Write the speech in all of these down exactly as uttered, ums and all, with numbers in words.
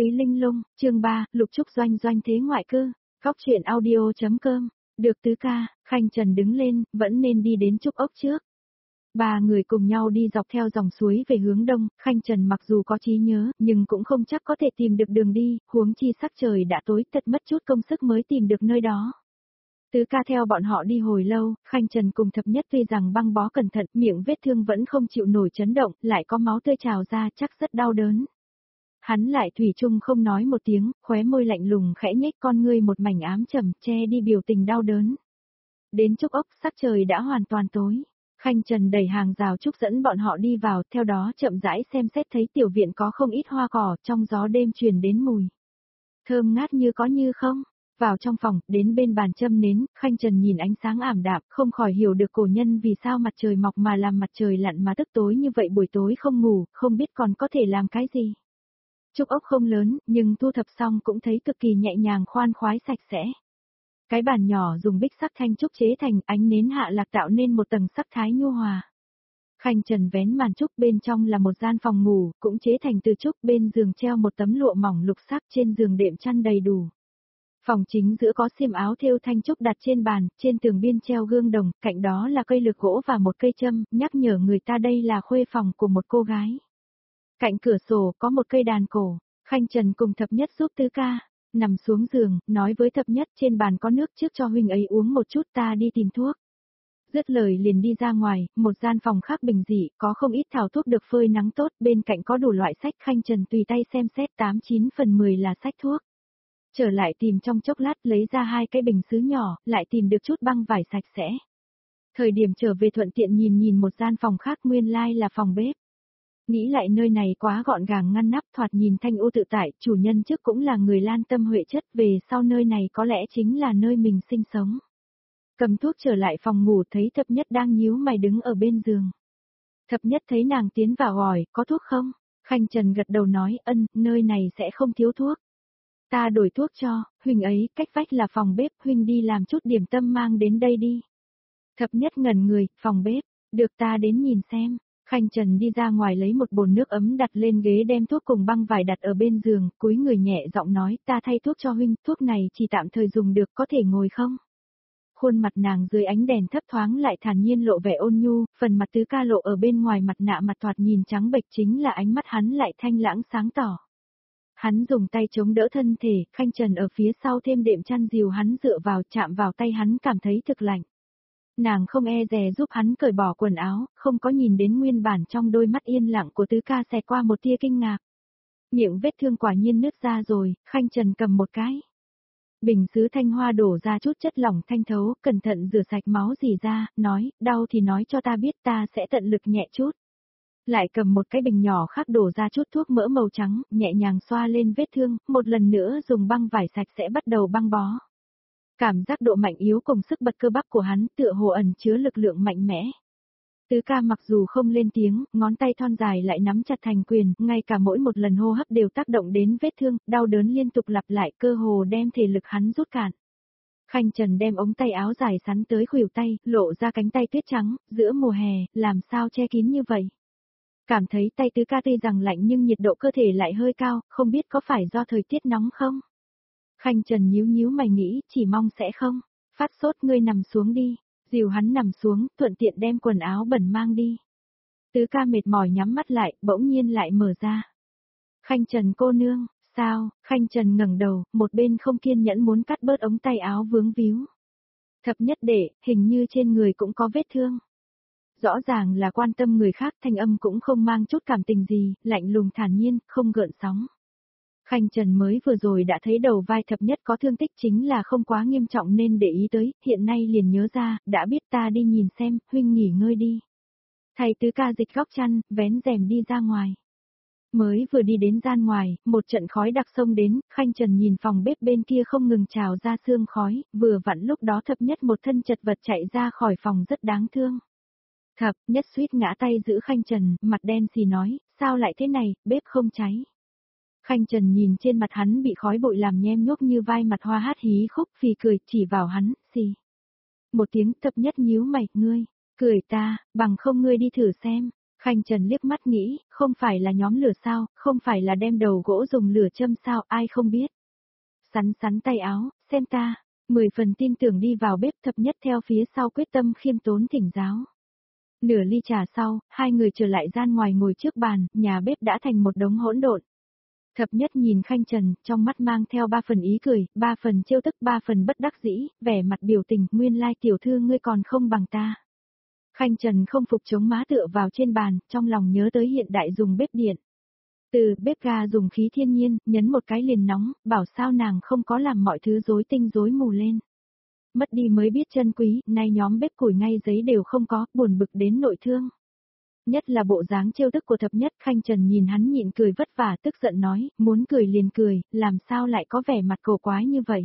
Túy Linh Lung, chương ba, Lục Trúc doanh doanh thế ngoại cư, góc truyện audio.com, được tứ ca, Khanh Trần đứng lên, vẫn nên đi đến Trúc Ốc trước. Ba người cùng nhau đi dọc theo dòng suối về hướng đông, Khanh Trần mặc dù có trí nhớ, nhưng cũng không chắc có thể tìm được đường đi, huống chi sắc trời đã tối, thật mất chút công sức mới tìm được nơi đó. Tứ ca theo bọn họ đi hồi lâu, Khanh Trần cùng Thập Nhất tuy rằng băng bó cẩn thận, miệng vết thương vẫn không chịu nổi chấn động, lại có máu tươi trào ra, chắc rất đau đớn. Hắn lại thủy chung không nói một tiếng, khóe môi lạnh lùng khẽ nhếch con ngươi một mảnh ám trầm, che đi biểu tình đau đớn. Đến Trúc Ốc, sắc trời đã hoàn toàn tối. Khanh Trần đẩy hàng rào trúc dẫn bọn họ đi vào, theo đó chậm rãi xem xét thấy tiểu viện có không ít hoa cỏ, trong gió đêm truyền đến mùi thơm ngát như có như không. Vào trong phòng, đến bên bàn châm nến, Khanh Trần nhìn ánh sáng ảm đạm, không khỏi hiểu được cổ nhân vì sao mặt trời mọc mà làm mặt trời lặn mà tức tối như vậy, buổi tối không ngủ, không biết còn có thể làm cái gì. Trúc Ốc không lớn, nhưng thu thập xong cũng thấy cực kỳ nhẹ nhàng khoan khoái sạch sẽ. Cái bàn nhỏ dùng bích sắc thanh trúc chế thành, ánh nến hạ lạc tạo nên một tầng sắc thái nhu hòa. Khanh Trần vén màn trúc, bên trong là một gian phòng ngủ, cũng chế thành từ trúc, bên giường treo một tấm lụa mỏng lục sắc, trên giường đệm chăn đầy đủ. Phòng chính giữa có xiêm áo thêu thanh trúc đặt trên bàn, trên tường biên treo gương đồng, cạnh đó là cây lược gỗ và một cây châm, nhắc nhở người ta đây là khuê phòng của một cô gái. Cạnh cửa sổ có một cây đàn cổ, Khanh Trần cùng Thập Nhất giúp tứ ca, nằm xuống giường, nói với Thập Nhất trên bàn có nước trước cho huynh ấy uống một chút, ta đi tìm thuốc. Dứt lời liền đi ra ngoài, một gian phòng khác bình dị, có không ít thảo thuốc được phơi nắng tốt, bên cạnh có đủ loại sách, Khanh Trần tùy tay xem xét tám chín phần mười là sách thuốc. Trở lại tìm trong chốc lát, lấy ra hai cái bình sứ nhỏ, lại tìm được chút băng vải sạch sẽ. Thời điểm trở về thuận tiện nhìn nhìn một gian phòng khác, nguyên lai là phòng bếp. Nghĩ lại nơi này quá gọn gàng ngăn nắp, thoạt nhìn thanh u tự tại, chủ nhân trước cũng là người lan tâm huệ chất, về sau nơi này có lẽ chính là nơi mình sinh sống. Cầm thuốc trở lại phòng ngủ, thấy Thập Nhất đang nhíu mày đứng ở bên giường. Thập Nhất thấy nàng tiến vào hỏi, có thuốc không? Khanh Trần gật đầu nói, ân, nơi này sẽ không thiếu thuốc. Ta đổi thuốc cho, huynh ấy, cách vách là phòng bếp, huynh đi làm chút điểm tâm mang đến đây đi. Thập Nhất ngẩn người, phòng bếp, được ta đến nhìn xem. Khanh Trần đi ra ngoài lấy một bồn nước ấm đặt lên ghế, đem thuốc cùng băng vải đặt ở bên giường, cúi người nhẹ giọng nói, ta thay thuốc cho huynh, thuốc này chỉ tạm thời dùng được, có thể ngồi không? Khuôn mặt nàng dưới ánh đèn thấp thoáng lại thản nhiên lộ vẻ ôn nhu, phần mặt tứ ca lộ ở bên ngoài mặt nạ mặt thoạt nhìn trắng bệch, chính là ánh mắt hắn lại thanh lãng sáng tỏ. Hắn dùng tay chống đỡ thân thể, Khanh Trần ở phía sau thêm đệm chăn dìu hắn dựa vào, chạm vào tay hắn cảm thấy thực lạnh. Nàng không e dè giúp hắn cởi bỏ quần áo, không có nhìn đến nguyên bản trong đôi mắt yên lặng của tứ ca xẹt qua một tia kinh ngạc. Miệng vết thương quả nhiên nứt ra rồi, Khanh Trần cầm một cái bình sứ thanh hoa đổ ra chút chất lỏng thanh thấu, cẩn thận rửa sạch máu dì ra, nói, đau thì nói cho ta biết, ta sẽ tận lực nhẹ chút. Lại cầm một cái bình nhỏ khác đổ ra chút thuốc mỡ màu trắng, nhẹ nhàng xoa lên vết thương, một lần nữa dùng băng vải sạch sẽ bắt đầu băng bó. Cảm giác độ mạnh yếu cùng sức bật cơ bắp của hắn tựa hồ ẩn chứa lực lượng mạnh mẽ. Tứ ca mặc dù không lên tiếng, ngón tay thon dài lại nắm chặt thành quyền, ngay cả mỗi một lần hô hấp đều tác động đến vết thương, đau đớn liên tục lặp lại, cơ hồ đem thể lực hắn rút cạn. Khanh Trần đem ống tay áo dài sắn tới khuỷu tay, lộ ra cánh tay tuyết trắng, giữa mùa hè, làm sao che kín như vậy. Cảm thấy tay tứ ca tuy rằng lạnh nhưng nhiệt độ cơ thể lại hơi cao, không biết có phải do thời tiết nóng không? Khanh Trần nhíu nhíu mày nghĩ, chỉ mong sẽ không. Phát sốt, ngươi nằm xuống đi. Dìu hắn nằm xuống, thuận tiện đem quần áo bẩn mang đi. Tứ ca mệt mỏi nhắm mắt lại, bỗng nhiên lại mở ra. Khanh Trần cô nương, sao? Khanh Trần ngẩng đầu, một bên không kiên nhẫn muốn cắt bớt ống tay áo vướng víu. Thập Nhất đệ, hình như trên người cũng có vết thương. Rõ ràng là quan tâm người khác, thanh âm cũng không mang chút cảm tình gì, lạnh lùng thản nhiên, không gợn sóng. Khanh Trần mới vừa rồi đã thấy đầu vai Thập Nhất có thương tích, chính là không quá nghiêm trọng nên để ý tới, hiện nay liền nhớ ra, đã biết, ta đi nhìn xem, huynh nghỉ ngơi đi. Thầy tứ ca dịch góc chăn, vén rèm đi ra ngoài. Mới vừa đi đến gian ngoài, một trận khói đặc xông đến, Khanh Trần nhìn phòng bếp bên kia không ngừng trào ra sương khói, vừa vặn lúc đó Thập Nhất một thân chật vật chạy ra khỏi phòng rất đáng thương. Thập Nhất suýt ngã tay giữ Khanh Trần, mặt đen xì nói, sao lại thế này, bếp không cháy. Khanh Trần nhìn trên mặt hắn bị khói bụi làm nhem nhuốc như vai mặt hoa hát hí khúc, phì cười, chỉ vào hắn, xì. Một tiếng. Thập Nhất nhíu mày, ngươi, cười ta, bằng không ngươi đi thử xem. Khanh Trần liếc mắt nghĩ, không phải là nhóm lửa sao, không phải là đem đầu gỗ dùng lửa châm sao, ai không biết. Sắn sắn tay áo, xem ta, mười phần tin tưởng đi vào bếp. Thập nhất theo phía sau quyết tâm khiêm tốn thỉnh giáo. Nửa ly trà sau, hai người trở lại gian ngoài ngồi trước bàn, nhà bếp đã thành một đống hỗn độn. Thập nhất nhìn Khanh Trần, trong mắt mang theo ba phần ý cười, ba phần trêu tức, ba phần bất đắc dĩ, vẻ mặt biểu tình, nguyên lai tiểu thư ngươi còn không bằng ta. Khanh Trần không phục chống má tựa vào trên bàn, trong lòng nhớ tới hiện đại dùng bếp điện. Từ bếp ga dùng khí thiên nhiên, nhấn một cái liền nóng, bảo sao nàng không có làm mọi thứ rối tinh rối mù lên. Mất đi mới biết chân quý, nay nhóm bếp củi ngay giấy đều không có, buồn bực đến nội thương. Nhất là bộ dáng trêu tức của thập nhất. Khanh Trần nhìn hắn nhịn cười vất vả, tức giận nói, muốn cười liền cười, làm sao lại có vẻ mặt cổ quái như vậy.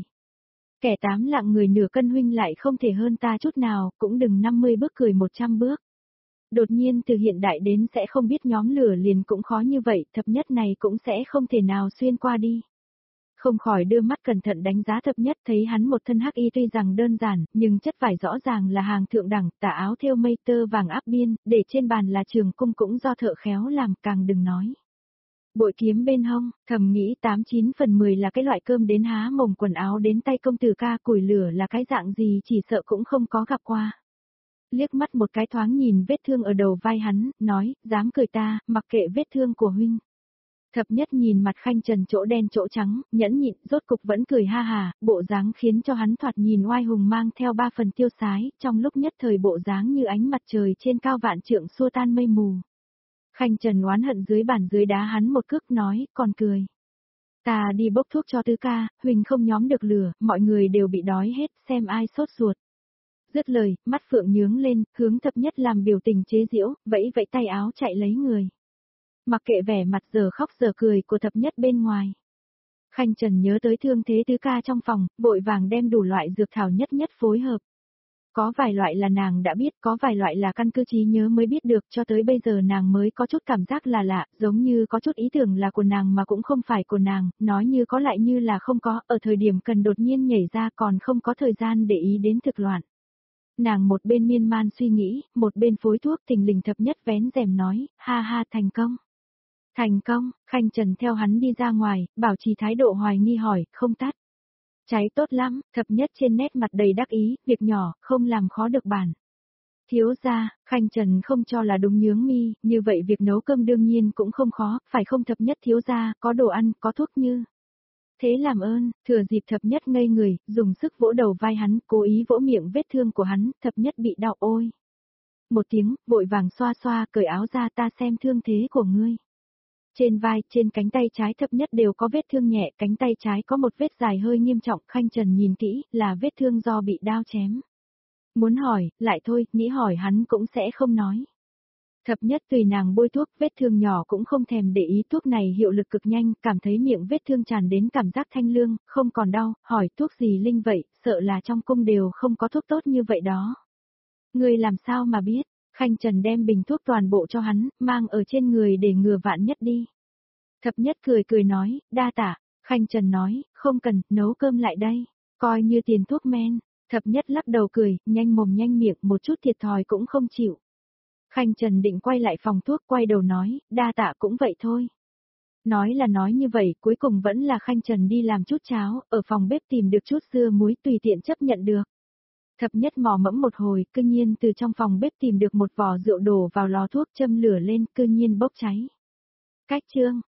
Kẻ tám lạng người nửa cân huynh lại không thể hơn ta chút nào, cũng đừng năm mươi bước cười một trăm bước. Đột nhiên từ hiện đại đến sẽ không biết nhóm lửa liền cũng khó như vậy, thập nhất này cũng sẽ không thể nào xuyên qua đi. Không khỏi đưa mắt cẩn thận đánh giá thập nhất, thấy hắn một thân hắc y tuy rằng đơn giản, nhưng chất vải rõ ràng là hàng thượng đẳng, tà áo thêu mây tơ vàng áp biên, để trên bàn là trường cung cũng do thợ khéo làm, càng đừng nói. Bội kiếm bên hông, thầm nghĩ tám chín phần mười là cái loại cơm đến há mồm, quần áo đến tay công tử ca, củi lửa là cái dạng gì chỉ sợ cũng không có gặp qua. Liếc mắt một cái thoáng nhìn vết thương ở đầu vai hắn, nói, dám cười ta, mặc kệ vết thương của huynh. Thập nhất nhìn mặt Khanh Trần chỗ đen chỗ trắng, nhẫn nhịn, rốt cục vẫn cười ha hà, bộ dáng khiến cho hắn thoạt nhìn oai hùng mang theo ba phần tiêu sái, trong lúc nhất thời bộ dáng như ánh mặt trời trên cao vạn trượng xua tan mây mù. Khanh Trần oán hận dưới bàn dưới đá hắn một cước nói, còn cười. Ta đi bốc thuốc cho tứ ca, huynh không nhóm được lửa, mọi người đều bị đói hết, xem ai sốt ruột. Dứt lời, mắt phượng nhướng lên, hướng thập nhất làm biểu tình chế giễu, vẫy vẫy tay áo chạy lấy người. Mặc kệ vẻ mặt giờ khóc giờ cười của thập nhất bên ngoài. Khanh Trần nhớ tới thương thế tứ ca trong phòng, vội vàng đem đủ loại dược thảo nhất nhất phối hợp. Có vài loại là nàng đã biết, có vài loại là căn cứ trí nhớ mới biết được, cho tới bây giờ nàng mới có chút cảm giác là lạ, giống như có chút ý tưởng là của nàng mà cũng không phải của nàng, nói như có lại như là không có, ở thời điểm cần đột nhiên nhảy ra còn không có thời gian để ý đến thực loạn. Nàng một bên miên man suy nghĩ, một bên phối thuốc, thình lình thập nhất vén rèm nói, ha ha, thành công. Thành công, Khanh Trần theo hắn đi ra ngoài, bảo trì thái độ hoài nghi hỏi, không tắt. Cháy tốt lắm, thập nhất trên nét mặt đầy đắc ý, việc nhỏ, không làm khó được bản. Thiếu gia, Khanh Trần không cho là đúng nhướng mi, như vậy việc nấu cơm đương nhiên cũng không khó, phải không thập nhất thiếu gia, có đồ ăn, có thuốc như. Thế làm ơn, thừa dịp thập nhất ngây người, dùng sức vỗ đầu vai hắn, cố ý vỗ miệng vết thương của hắn, thập nhất bị đau ôi. Một tiếng, vội vàng xoa xoa, cởi áo ra ta xem thương thế của ngươi. Trên vai, trên cánh tay trái thập nhất đều có vết thương nhẹ, cánh tay trái có một vết dài hơi nghiêm trọng, Khanh Trần nhìn kỹ, là vết thương do bị đao chém. Muốn hỏi, lại thôi, nghĩ hỏi hắn cũng sẽ không nói. Thập nhất tùy nàng bôi thuốc, vết thương nhỏ cũng không thèm để ý, thuốc này hiệu lực cực nhanh, cảm thấy miệng vết thương tràn đến cảm giác thanh lương, không còn đau, hỏi thuốc gì linh vậy, sợ là trong cung đều không có thuốc tốt như vậy đó. Người làm sao mà biết? Khanh Trần đem bình thuốc toàn bộ cho hắn, mang ở trên người để ngừa vạn nhất đi. Thập nhất cười cười nói, đa tạ. Khanh Trần nói, không cần, nấu cơm lại đây, coi như tiền thuốc men. Thập nhất lắc đầu cười, nhanh mồm nhanh miệng, một chút thiệt thòi cũng không chịu. Khanh Trần định quay lại phòng thuốc, quay đầu nói, đa tạ cũng vậy thôi. Nói là nói như vậy, cuối cùng vẫn là Khanh Trần đi làm chút cháo, ở phòng bếp tìm được chút dưa muối tùy tiện chấp nhận được. Thập nhất mò mẫm một hồi, cư nhiên từ trong phòng bếp tìm được một vò rượu đổ vào lò thuốc, châm lửa lên, cư nhiên bốc cháy. Cách chương